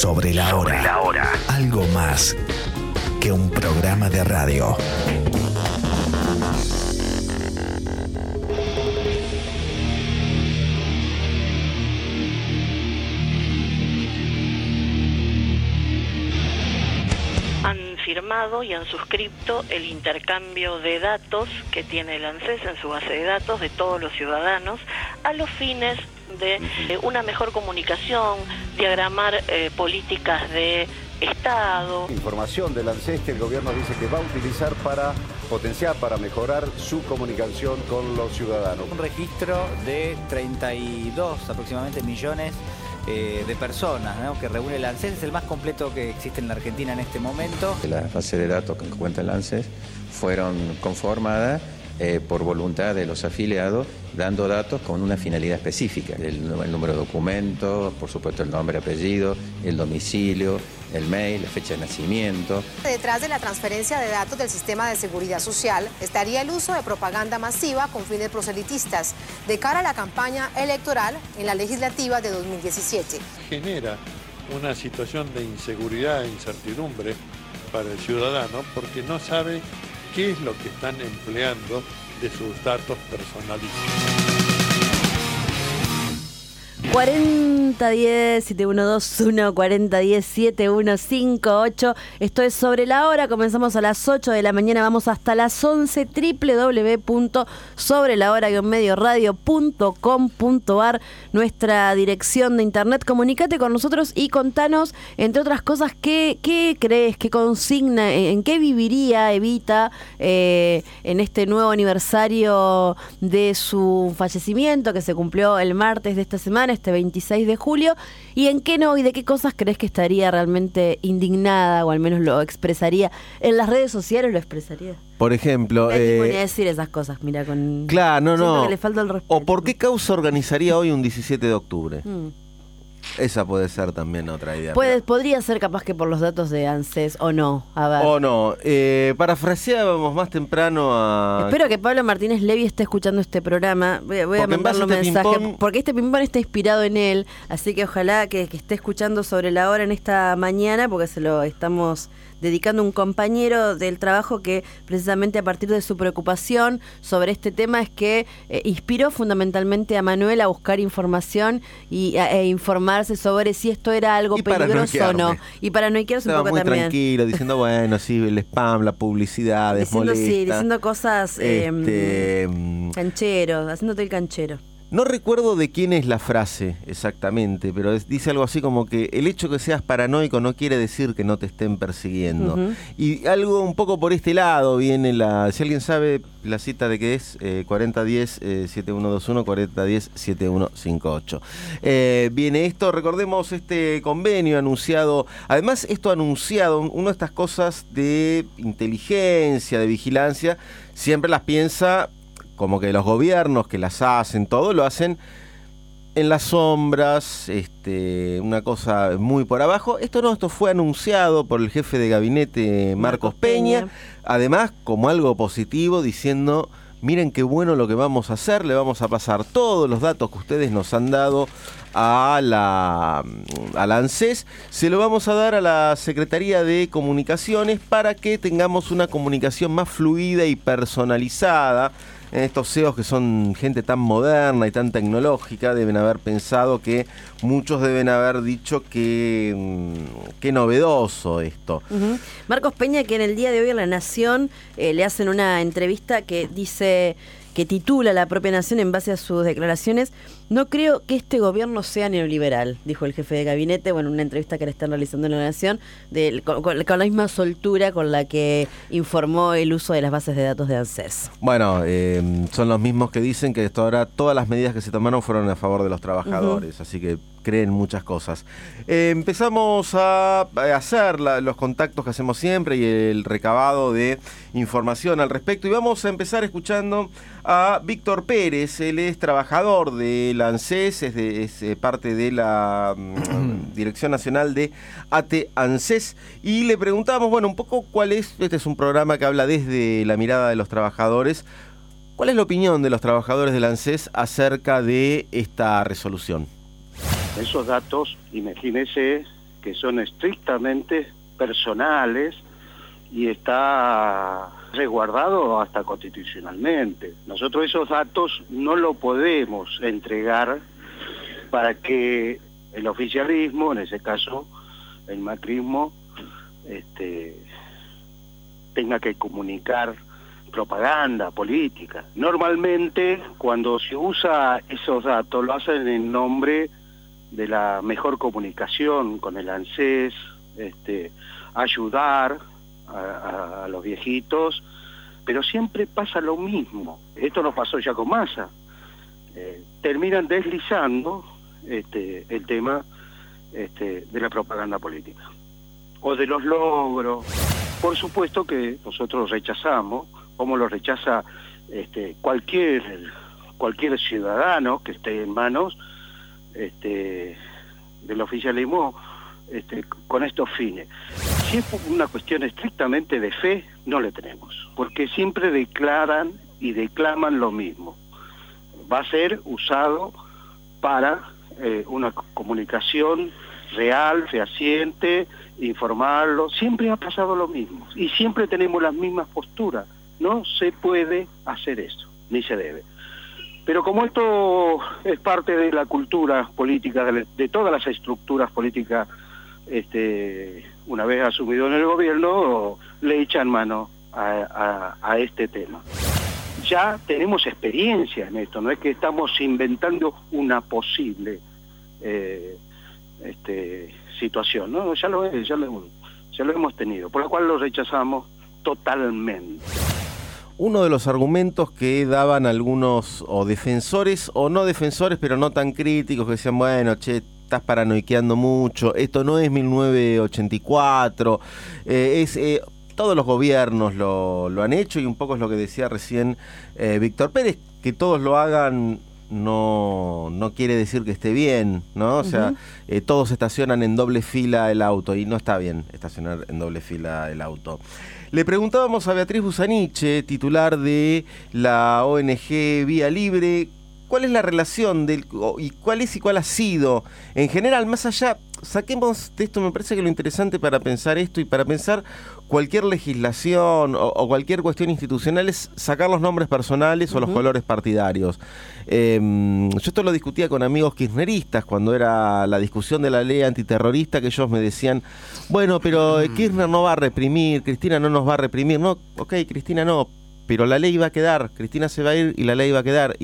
Sobre la hora. Algo más que un programa de radio. Han firmado y han suscrito el intercambio de datos que tiene el ANSES en su base de datos de todos los ciudadanos a los fines de una mejor comunicación, diagramar políticas de Estado. Información del ANSES que el gobierno dice que va a utilizar para potenciar, para mejorar su comunicación con los ciudadanos. Un registro de 32 aproximadamente millones de personas, ¿no?, que reúne el ANSES. Es el más completo que existe en la Argentina en este momento. Las bases de datos que cuenta el ANSES fueron conformadas por voluntad de los afiliados, dando datos con una finalidad específica. El número de documentos, por supuesto el nombre, apellido, el domicilio, el mail, la fecha de nacimiento. Detrás de la transferencia de datos del sistema de seguridad social estaría el uso de propaganda masiva con fines proselitistas de cara a la campaña electoral en la legislativa de 2017. Genera una situación de inseguridad e incertidumbre para el ciudadano porque no sabe qué es lo que están empleando de sus datos personalísimos. 4010-7121, 4010-7158. Esto es Sobre la Hora. Comenzamos a las 8 de la mañana, vamos hasta las 11. www.sobrelahora-medioradio.com.ar, nuestra dirección de internet. Comunícate con nosotros y contanos, entre otras cosas, qué crees, qué consigna, en qué viviría Evita en este nuevo aniversario de su fallecimiento que se cumplió el martes de esta semana, este 26 de julio, y en qué no y de qué cosas crees que estaría realmente indignada, o al menos lo expresaría en las redes sociales. Lo expresaría, por ejemplo, a decir esas cosas, mira, con claro, no, que le falta el respeto. O por qué causa organizaría hoy un 17 de octubre. Esa puede ser también otra idea. Podría ser capaz que por los datos de ANSES, o no. A ver. O no. Parafraseábamos más temprano a... Espero que Pablo Martínez Levy esté escuchando este programa. Voy a mandarle un mensaje, porque este ping-pong está inspirado en él. Así que ojalá que esté escuchando Sobre la Hora en esta mañana, porque se lo estamos dedicando a un compañero del trabajo que precisamente a partir de su preocupación sobre este tema es que inspiró fundamentalmente a Manuel a buscar información e informarse sobre si esto era algo peligroso o no. Y paranoiquearse un poco muy también. Tranquilo, diciendo, bueno, sí, el spam, la publicidad, diciendo cosas cancheros, haciéndote el canchero. No recuerdo de quién es la frase exactamente, pero dice algo así como que el hecho que seas paranoico no quiere decir que no te estén persiguiendo. Y algo un poco por este lado viene si alguien sabe la cita de qué es, 4010-7121, 4010-7158. Viene esto, recordemos este convenio anunciado, además esto anunciado, una de estas cosas de inteligencia, de vigilancia, siempre las piensa como que los gobiernos que las hacen, todo lo hacen en las sombras, una cosa muy por abajo. Esto fue anunciado por el jefe de gabinete Marcos Peña, además como algo positivo, diciendo, miren qué bueno lo que vamos a hacer, le vamos a pasar todos los datos que ustedes nos han dado a la ANSES, se lo vamos a dar a la Secretaría de Comunicaciones para que tengamos una comunicación más fluida y personalizada. Estos CEOs que son gente tan moderna y tan tecnológica deben haber pensado que muchos deben haber dicho que qué novedoso esto. Marcos Peña, que en el día de hoy en La Nación le hacen una entrevista que dice, que titula La propia Nación en base a sus declaraciones: no creo que este gobierno sea neoliberal, dijo el jefe de gabinete, una entrevista que le están realizando en La Nación, con la misma soltura con la que informó el uso de las bases de datos de ANSES. Bueno, son los mismos que dicen que hasta ahora todas las medidas que se tomaron fueron a favor de los trabajadores, así que creen muchas cosas. Empezamos a hacer los contactos que hacemos siempre y el recabado de información al respecto, y vamos a empezar escuchando a Víctor Pérez. Él es trabajador del ANSES, es parte de la Dirección Nacional de ATE ANSES, y le preguntamos, un poco cuál es, este es un programa que habla desde la mirada de los trabajadores, ¿cuál es la opinión de los trabajadores del ANSES acerca de esta resolución? Esos datos, imagínese que son estrictamente personales y está resguardado hasta constitucionalmente. Nosotros esos datos no lo podemos entregar para que el oficialismo, en ese caso el macrismo, tenga que comunicar propaganda política. Normalmente cuando se usa esos datos lo hacen en nombre de la mejor comunicación con el ANSES, ayudar a los viejitos, pero siempre pasa lo mismo. Esto no pasó ya con Massa. Terminan deslizando el tema de la propaganda política o de los logros. Por supuesto que nosotros rechazamos, como lo rechaza cualquier ciudadano que esté en manos del oficialismo con estos fines. Si es una cuestión estrictamente de fe, no le tenemos, porque siempre declaran y declaman lo mismo. Va a ser usado para una comunicación real, fehaciente, informarlo. Siempre ha pasado lo mismo y siempre tenemos las mismas posturas. No se puede hacer eso, ni se debe. Pero como esto es parte de la cultura política, de todas las estructuras políticas, una vez asumido en el gobierno, le echan mano a este tema. Ya tenemos experiencia en esto, no es que estamos inventando una posible situación, ¿no? Ya lo hemos tenido, por lo cual lo rechazamos totalmente. Uno de los argumentos que daban algunos o defensores o no defensores, pero no tan críticos, que decían, bueno, che, estás paranoiqueando mucho, esto no es 1984, todos los gobiernos lo han hecho, y un poco es lo que decía recién Víctor Pérez, que todos lo hagan no quiere decir que esté bien, ¿no? O sea, todos estacionan en doble fila el auto, y no está bien estacionar en doble fila el auto. Le preguntábamos a Beatriz Busaniche, titular de la ONG Vía Libre, ¿cuál es la relación y cuál ha sido en general, más allá, saquemos de esto, me parece que lo interesante para pensar esto y para pensar cualquier legislación o cualquier cuestión institucional es sacar los nombres personales o los colores partidarios. Yo esto lo discutía con amigos kirchneristas cuando era la discusión de la ley antiterrorista, que ellos me decían, bueno, pero Kirchner no va a reprimir, Cristina no nos va a reprimir. No, ok, Cristina no, pero la ley va a quedar, Cristina se va a ir y la ley va a quedar.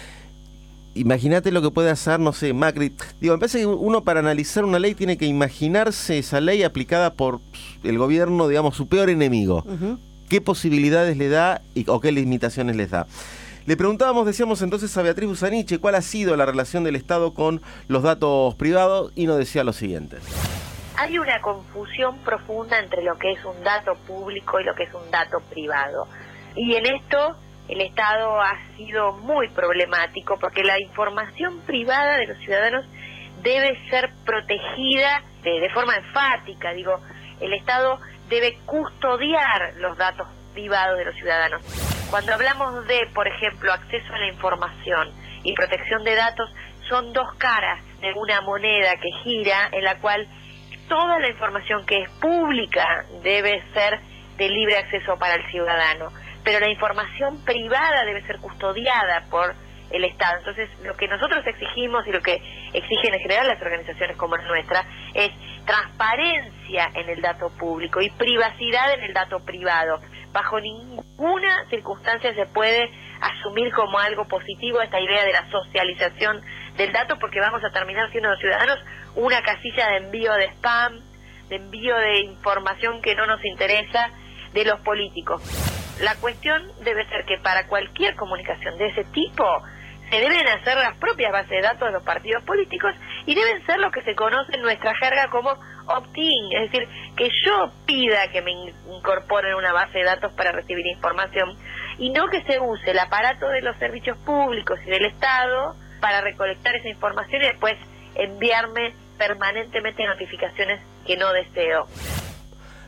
Imagínate lo que puede hacer, no sé, Macri. Digo, me parece que uno para analizar una ley tiene que imaginarse esa ley aplicada por el gobierno, digamos, su peor enemigo. ¿Qué posibilidades le da o qué limitaciones les da? Le preguntábamos, decíamos entonces a Beatriz Busaniche, cuál ha sido la relación del Estado con los datos privados, y nos decía lo siguiente. Hay una confusión profunda entre lo que es un dato público y lo que es un dato privado. Y en esto el Estado ha sido muy problemático, porque la información privada de los ciudadanos debe ser protegida de forma enfática. Digo, el Estado debe custodiar los datos privados de los ciudadanos. Cuando hablamos de, por ejemplo, acceso a la información y protección de datos, son dos caras de una moneda que gira, en la cual toda la información que es pública debe ser de libre acceso para el ciudadano, pero la información privada debe ser custodiada por el Estado. Entonces, lo que nosotros exigimos y lo que exigen en general las organizaciones como la nuestra es transparencia en el dato público y privacidad en el dato privado. Bajo ninguna circunstancia se puede asumir como algo positivo esta idea de la socialización del dato, porque vamos a terminar siendo los ciudadanos una casilla de envío de spam, de envío de información que no nos interesa de los políticos. La cuestión debe ser que para cualquier comunicación de ese tipo se deben hacer las propias bases de datos de los partidos políticos y deben ser lo que se conoce en nuestra jerga como opt-in, es decir, que yo pida que me incorporen una base de datos para recibir información y no que se use el aparato de los servicios públicos y del Estado para recolectar esa información y después enviarme permanentemente notificaciones que no deseo.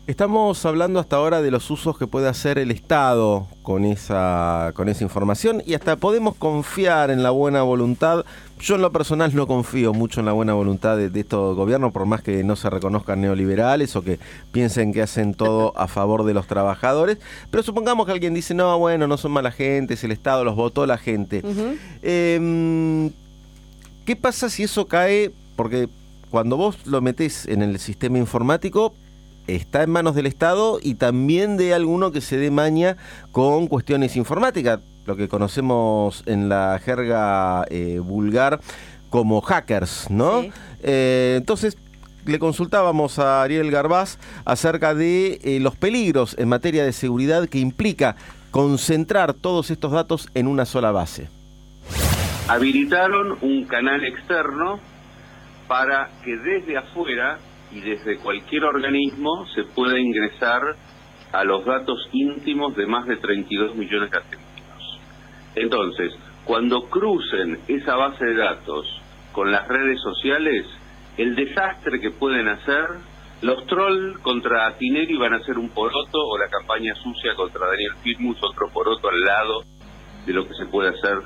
Estamos hablando hasta ahora de los usos que puede hacer el Estado con esa información, y hasta podemos confiar en la buena voluntad. Yo en lo personal no confío mucho en la buena voluntad de estos gobiernos, por más que no se reconozcan neoliberales o que piensen que hacen todo a favor de los trabajadores. Pero supongamos que alguien dice, no, bueno, no son mala gente, es el Estado, los votó la gente. ¿Qué pasa si eso cae? Porque cuando vos lo metés en el sistema informático, está en manos del Estado y también de alguno que se dé maña con cuestiones informáticas, lo que conocemos en la jerga vulgar como hackers, ¿no? Sí. Entonces, le consultábamos a Ariel Garbaz acerca de los peligros en materia de seguridad que implica concentrar todos estos datos en una sola base. Habilitaron un canal externo para que desde afuera y desde cualquier organismo se pueda ingresar a los datos íntimos de más de 32 millones de argentinos. Entonces, cuando crucen esa base de datos con las redes sociales, el desastre que pueden hacer, los trolls contra Tineri van a hacer un poroto, o la campaña sucia contra Daniel Firmus otro poroto al lado de lo que se puede hacer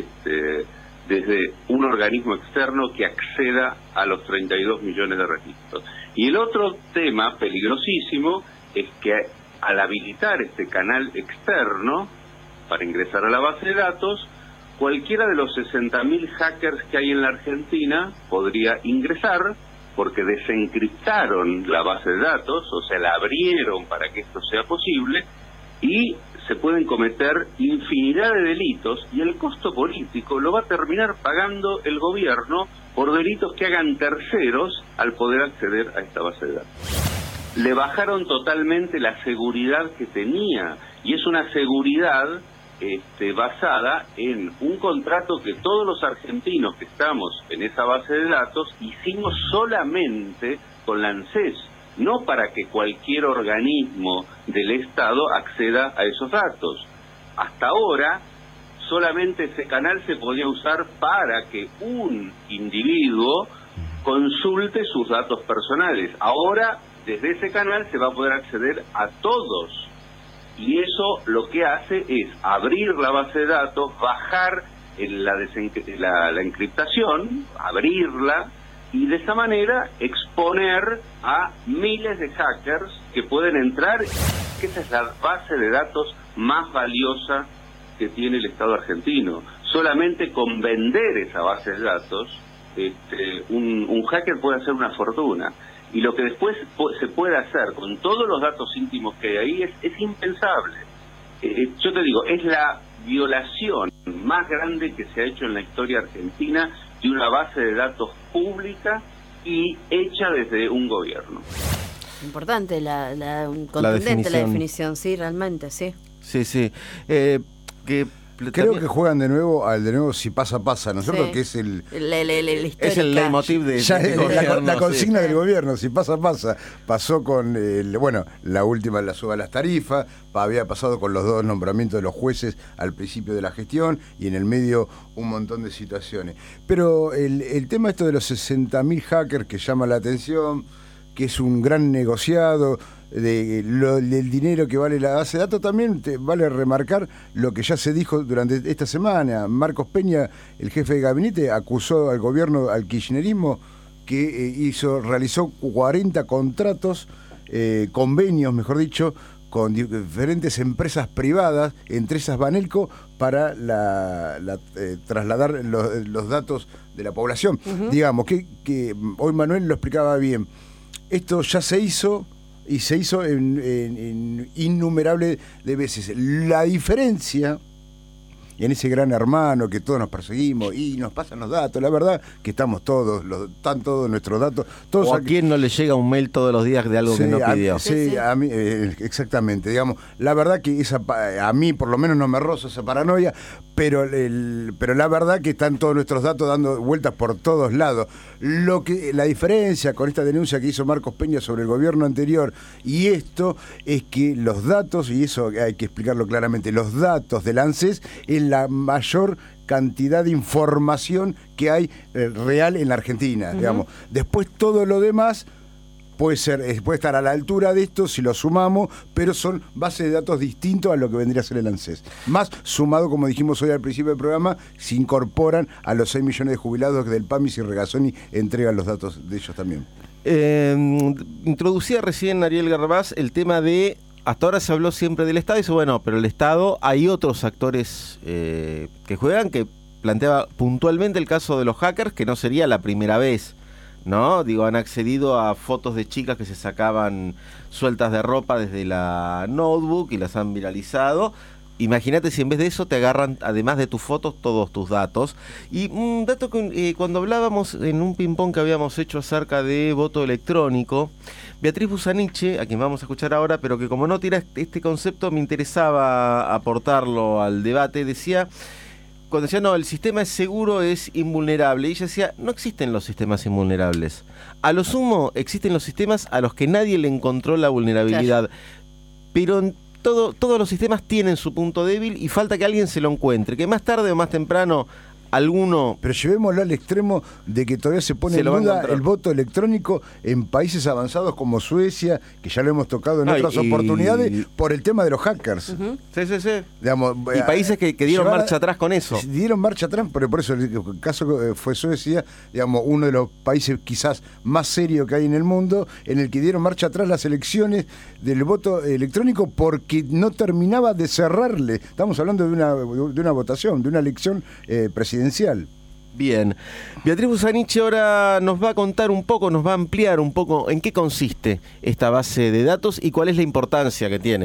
desde un organismo externo que acceda a los 32 millones de registros. Y el otro tema peligrosísimo es que al habilitar este canal externo para ingresar a la base de datos, cualquiera de los 60.000 hackers que hay en la Argentina podría ingresar, porque desencriptaron la base de datos, o sea, la abrieron para que esto sea posible, y se pueden cometer infinidad de delitos, y el costo político lo va a terminar pagando el gobierno por delitos que hagan terceros al poder acceder a esta base de datos. Le bajaron totalmente la seguridad que tenía, y es una seguridad basada en un contrato que todos los argentinos que estamos en esa base de datos hicimos solamente con la ANSES, no para que cualquier organismo del Estado acceda a esos datos. Hasta ahora, solamente ese canal se podía usar para que un individuo consulte sus datos personales. Ahora, desde ese canal se va a poder acceder a todos. Y eso lo que hace es abrir la base de datos, bajar la encriptación, abrirla, y de esa manera exponer a miles de hackers que pueden entrar, que esa es la base de datos más valiosa que tiene el Estado argentino. Solamente con vender esa base de datos, un hacker puede hacer una fortuna. Y lo que después se puede hacer con todos los datos íntimos que hay ahí es impensable. Yo te digo, es la violación más grande que se ha hecho en la historia argentina de una base de datos pública y hecha desde un gobierno. Importante, contundente la definición, sí, realmente, sí. Sí, sí. Creo que juegan de nuevo si pasa, ¿no es cierto? Que es el leitmotiv de la consigna del gobierno, si pasa. Pasó con la última, la suba a las tarifas, había pasado con los 2 nombramientos de los jueces al principio de la gestión, y en el medio un montón de situaciones. Pero el tema esto de los 60.000 hackers que llama la atención, que es un gran negociado, del dinero que vale la base de datos, también vale remarcar lo que ya se dijo durante esta semana. Marcos Peña, el jefe de gabinete, acusó al gobierno, al kirchnerismo, que realizó 40 contratos, convenios, mejor dicho, con diferentes empresas privadas, entre esas Banelco, para trasladar los datos de la población. Digamos que hoy Manuel lo explicaba bien. Esto ya se hizo, y se hizo en innumerables de veces. La diferencia en ese gran hermano que todos nos perseguimos y nos pasan los datos, la verdad que están todos nuestros datos. Todos ¿O a quién no le llega un mail todos los días de algo que no pidió? A mí, exactamente. Digamos, la verdad que a mí por lo menos no me roza esa paranoia, pero la verdad que están todos nuestros datos dando vueltas por todos lados. La diferencia con esta denuncia que hizo Marcos Peña sobre el gobierno anterior y esto es que los datos, y eso hay que explicarlo claramente, los datos del ANSES es la mayor cantidad de información que hay real en la Argentina, digamos. Después todo lo demás puede estar a la altura de esto si lo sumamos, pero son bases de datos distintos a lo que vendría a ser el ANSES. Más sumado, como dijimos hoy al principio del programa, se incorporan a los 6 millones de jubilados del PAMIS y Regazzoni entregan los datos de ellos también. Introducía recién Ariel Garbaz el tema de, hasta ahora se habló siempre del Estado, y dice, bueno, pero el Estado, hay otros actores que juegan, que planteaba puntualmente el caso de los hackers, que no sería la primera vez, ¿no? Digo, han accedido a fotos de chicas que se sacaban sueltas de ropa desde la notebook y las han viralizado. Imagínate si en vez de eso te agarran, además de tus fotos, todos tus datos. Y un dato que cuando hablábamos en un ping-pong que habíamos hecho acerca de voto electrónico, Beatriz Busaniche, a quien vamos a escuchar ahora, pero que como no tira este concepto me interesaba aportarlo al debate, decía... Cuando decía, no, el sistema es seguro, es invulnerable. Y ella decía, no existen los sistemas invulnerables. A lo sumo, existen los sistemas a los que nadie le encontró la vulnerabilidad. Claro. Pero todos los sistemas tienen su punto débil y falta que alguien se lo encuentre. Que más tarde o más temprano alguno... Pero llevémoslo al extremo de que todavía se pone en duda el voto electrónico en países avanzados como Suecia, que ya lo hemos tocado en otras oportunidades, por el tema de los hackers. Sí. Digamos, y países que dieron marcha atrás con eso. Dieron marcha atrás, pero por eso el caso fue Suecia, digamos, uno de los países quizás más serios que hay en el mundo, en el que dieron marcha atrás las elecciones del voto electrónico porque no terminaba de cerrarle. Estamos hablando de una votación, de una elección presidencial. Bien. Beatriz Busaniche ahora nos va a contar un poco, nos va a ampliar un poco en qué consiste esta base de datos y cuál es la importancia que tiene.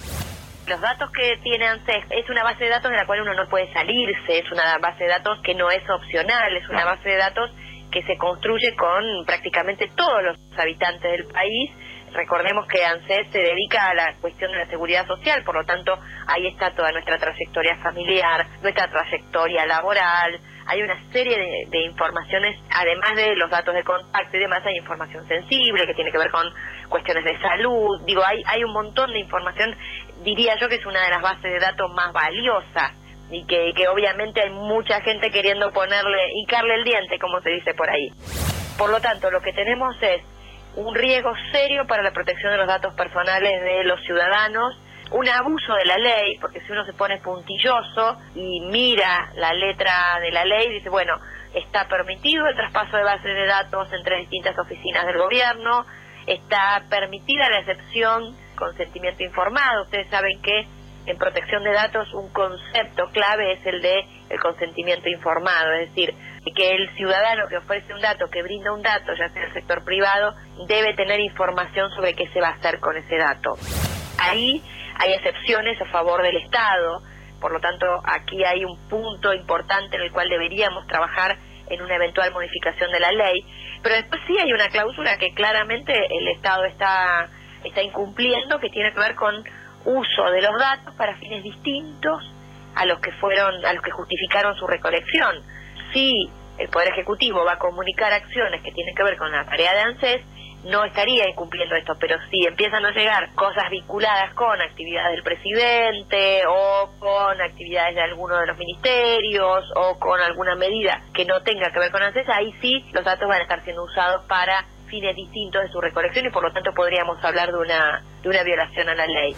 Los datos que tiene ANSES es una base de datos de la cual uno no puede salirse, es una base de datos que no es opcional, es una base de datos que se construye con prácticamente todos los habitantes del país. Recordemos que ANSES se dedica a la cuestión de la seguridad social, por lo tanto, ahí está toda nuestra trayectoria familiar, nuestra trayectoria laboral. Hay una serie de informaciones, además de los datos de contacto y demás, hay información sensible que tiene que ver con cuestiones de salud. Digo, hay un montón de información, diría yo que es una de las bases de datos más valiosas y que obviamente hay mucha gente queriendo hincarle el diente, como se dice por ahí. Por lo tanto, lo que tenemos es un riesgo serio para la protección de los datos personales de los ciudadanos, un abuso de la ley, porque si uno se pone puntilloso y mira la letra de la ley, dice, bueno, está permitido el traspaso de bases de datos entre distintas oficinas del gobierno, está permitida la excepción consentimiento informado. Ustedes saben que en protección de datos un concepto clave es el de el consentimiento informado, es decir, que el ciudadano que ofrece un dato, que brinda un dato, ya sea el sector privado, debe tener información sobre qué se va a hacer con ese dato. Ahí hay excepciones a favor del Estado, por lo tanto aquí hay un punto importante en el cual deberíamos trabajar en una eventual modificación de la ley, pero después sí hay una cláusula que claramente el Estado está incumpliendo, que tiene que ver con uso de los datos para fines distintos a los que justificaron su recolección. Si el Poder Ejecutivo va a comunicar acciones que tienen que ver con la tarea de ANSES, no estaría incumpliendo esto, pero si empiezan a llegar cosas vinculadas con actividades del presidente o con actividades de alguno de los ministerios o con alguna medida que no tenga que ver con ANSES, ahí sí los datos van a estar siendo usados para fines distintos de su recolección y por lo tanto podríamos hablar de una violación a la ley.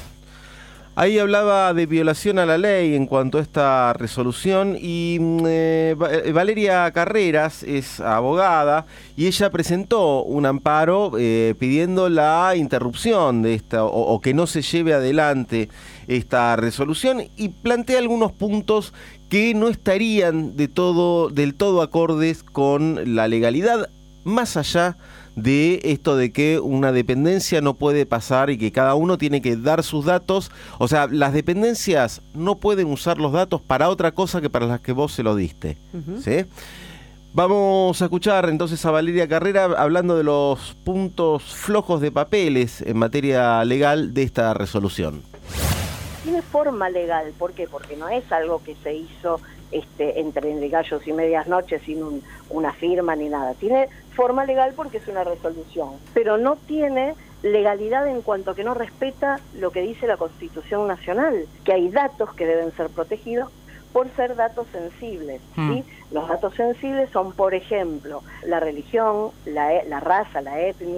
Ahí hablaba de violación a la ley en cuanto a esta resolución y Valeria Carreras es abogada y ella presentó un amparo pidiendo la interrupción de esta o que no se lleve adelante esta resolución y plantea algunos puntos que no estarían del todo acordes con la legalidad, más allá de esto de que una dependencia no puede pasar y que cada uno tiene que dar sus datos. O sea, las dependencias no pueden usar los datos para otra cosa que para las que vos se lo diste. ¿Sí? Vamos a escuchar entonces a Valeria Carrera hablando de los puntos flojos de papeles en materia legal de esta resolución. Tiene forma legal, ¿por qué? Porque no es algo que se hizo entre gallos y medias noches sin una firma ni nada. Tiene forma legal porque es una resolución, pero no tiene legalidad en cuanto que no respeta lo que dice la Constitución Nacional, que hay datos que deben ser protegidos por ser datos sensibles. ¿Sí? Los datos sensibles son, por ejemplo, la religión, la raza, la etnia,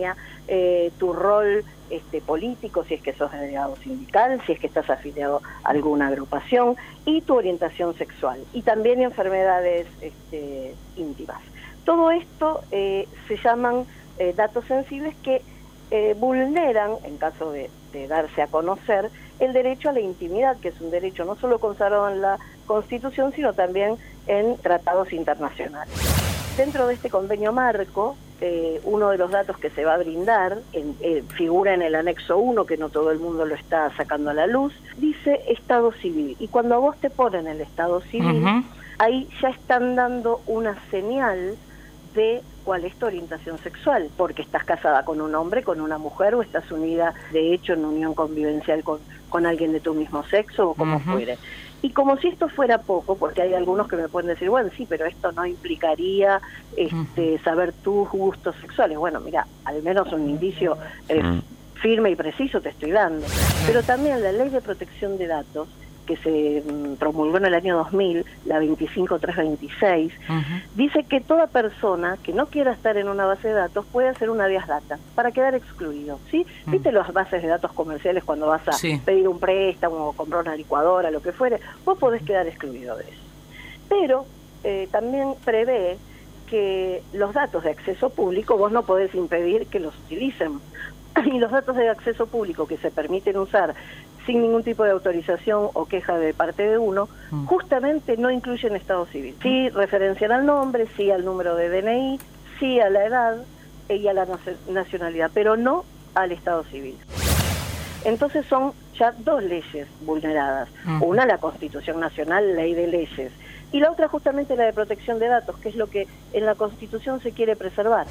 tu rol político, si es que sos delegado sindical, si es que estás afiliado a alguna agrupación, y tu orientación sexual, y también enfermedades íntimas. Todo esto se llaman datos sensibles que vulneran, en caso de darse a conocer, el derecho a la intimidad, que es un derecho no solo consagrado en la Constitución, sino también en tratados internacionales. Dentro de este convenio marco, uno de los datos que se va a brindar, figura en el anexo 1, que no todo el mundo lo está sacando a la luz, dice Estado civil. Y cuando a vos te ponen el Estado civil, ahí ya están dando una señal de cuál es tu orientación sexual, porque estás casada con un hombre, con una mujer, o estás unida de hecho en unión convivencial con alguien de tu mismo sexo, o como fuere. Y como si esto fuera poco, porque hay algunos que me pueden decir, bueno, sí, pero esto no implicaría saber tus gustos sexuales. Bueno, mira, al menos un indicio firme y preciso te estoy dando. Pero también la Ley de Protección de Datos, que se promulgó en el año 2000, la 25326, dice que toda persona que no quiera estar en una base de datos puede hacer un habeas data para quedar excluido, ¿sí? ¿Viste las bases de datos comerciales cuando vas a pedir un préstamo o comprar una licuadora, lo que fuere? Vos podés quedar excluido de eso. Pero también prevé que los datos de acceso público vos no podés impedir que los utilicen. Y los datos de acceso público que se permiten usar sin ningún tipo de autorización o queja de parte de uno, justamente no incluyen estado civil. Sí referencian al nombre, sí al número de DNI, sí a la edad y a la nacionalidad, pero no al estado civil. Entonces son ya dos leyes vulneradas. Una, la Constitución Nacional, Ley de Leyes, y la otra justamente la de protección de datos, que es lo que en la Constitución se quiere preservar.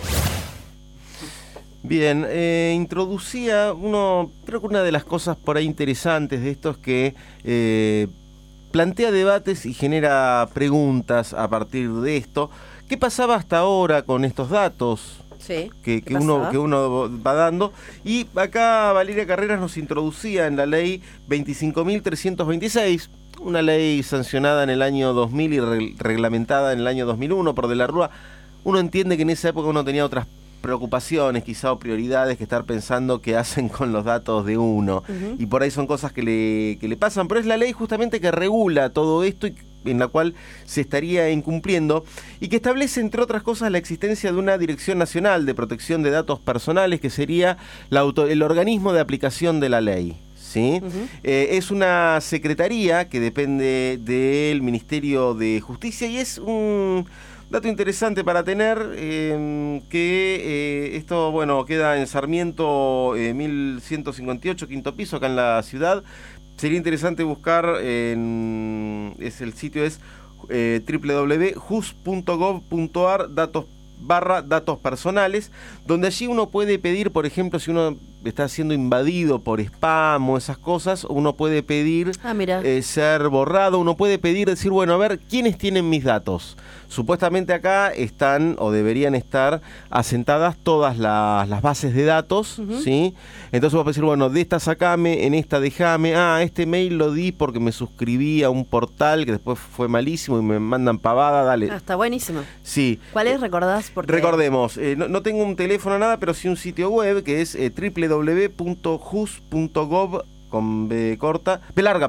Bien, introducía creo que una de las cosas por ahí interesantes de esto es que plantea debates y genera preguntas a partir de esto. ¿Qué pasaba hasta ahora con estos datos que uno va dando? Y acá Valeria Carreras nos introducía en la ley 25.326, una ley sancionada en el año 2000 y reglamentada en el año 2001 por De la Rúa. Uno entiende que en esa época uno tenía otras preocupaciones quizá o prioridades que estar pensando qué hacen con los datos de uno, y por ahí son cosas que le pasan, pero es la ley justamente que regula todo esto y en la cual se estaría incumpliendo, y que establece entre otras cosas la existencia de una Dirección Nacional de Protección de Datos Personales, que sería el organismo de aplicación de la ley. ¿Sí? Es una secretaría que depende del Ministerio de Justicia, y es un dato interesante para tener, que esto, bueno, queda en Sarmiento 1158, quinto piso, acá en la ciudad. Sería interesante buscar, el sitio es www.jus.gov.ar /datos personales, donde allí uno puede pedir, por ejemplo, si uno está siendo invadido por spam o esas cosas, uno puede pedir ser borrado, uno puede pedir, decir, bueno, a ver, ¿quiénes tienen mis datos? Supuestamente acá están o deberían estar asentadas todas las bases de datos, ¿sí? Entonces vos podés decir, bueno, de esta sacame, en esta dejame, este mail lo di porque me suscribí a un portal que después fue malísimo y me mandan pavada, dale. Está buenísimo. Sí. ¿Cuál es? ¿Recordás? Porque... Recordemos, no tengo un teléfono nada, pero sí un sitio web que es www.jus.gov con B corta, B larga,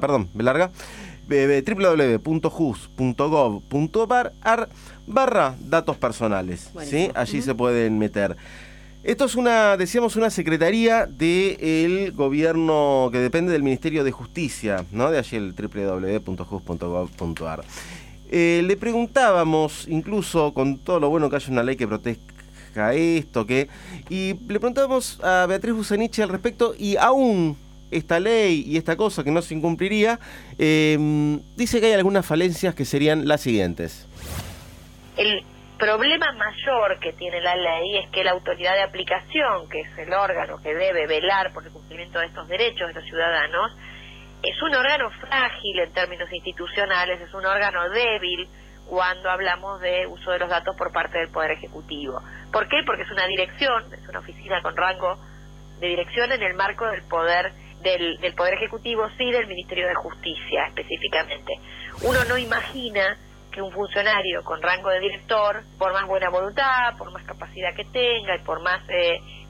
www.jus.gov.ar /datos personales, ¿sí? Allí se pueden meter. Esto es una secretaría del gobierno que depende del Ministerio de Justicia, ¿no? De allí el www.jus.gov.ar. Le preguntábamos, incluso con todo lo bueno que haya una ley que proteja esto, y le preguntábamos a Beatriz Busanichi al respecto, y aún esta ley y esta cosa que no se incumpliría, dice que hay algunas falencias que serían las siguientes. El problema mayor que tiene la ley es que la autoridad de aplicación, que es el órgano que debe velar por el cumplimiento de estos derechos de los ciudadanos, es un órgano frágil en términos institucionales, es un órgano débil cuando hablamos de uso de los datos por parte del Poder Ejecutivo. ¿Por qué? Porque es una dirección, es una oficina con rango de dirección en el marco del poder del Poder Ejecutivo, sí, del Ministerio de Justicia específicamente. Uno no imagina que un funcionario con rango de director, por más buena voluntad, por más capacidad que tenga y por más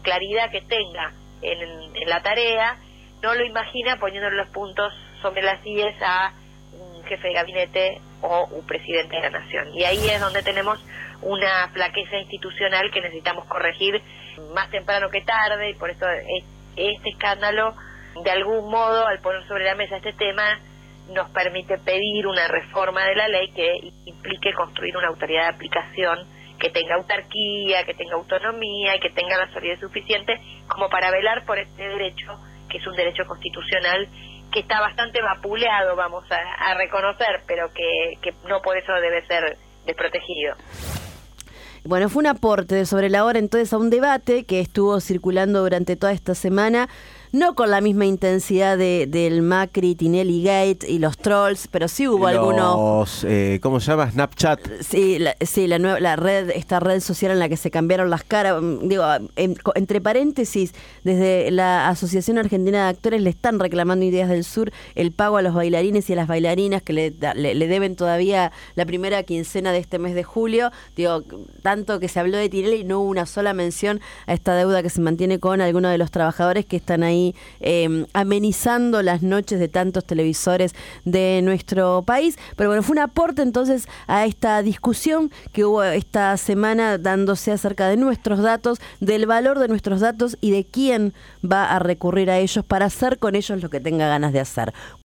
claridad que tenga en la tarea, no lo imagina poniéndole los puntos sobre las IES a un jefe de gabinete o un presidente de la nación. Y ahí es donde tenemos una flaqueza institucional que necesitamos corregir más temprano que tarde, y por eso este escándalo, de algún modo, al poner sobre la mesa este tema, nos permite pedir una reforma de la ley que implique construir una autoridad de aplicación que tenga autarquía, que tenga autonomía y que tenga la solidez suficiente como para velar por este derecho, que es un derecho constitucional que está bastante vapuleado, vamos a reconocer, pero que no por eso debe ser desprotegido. Bueno, fue un aporte de Sobre la Hora entonces a un debate que estuvo circulando durante toda esta semana, no con la misma intensidad del Macri, Tinelli Gate y los trolls, pero sí hubo algunos... ¿Cómo se llama? Snapchat. Sí, la red, esta red social en la que se cambiaron las caras. Digo, entre paréntesis, desde la Asociación Argentina de Actores le están reclamando Ideas del Sur el pago a los bailarines y a las bailarinas que le deben todavía la primera quincena de este mes de julio. Digo, tanto que se habló de Tinelli y no hubo una sola mención a esta deuda que se mantiene con algunos de los trabajadores que están ahí amenizando las noches de tantos televisores de nuestro país. Pero bueno, fue un aporte entonces a esta discusión que hubo esta semana dándose acerca de nuestros datos, del valor de nuestros datos y de quién va a recurrir a ellos para hacer con ellos lo que tenga ganas de hacer.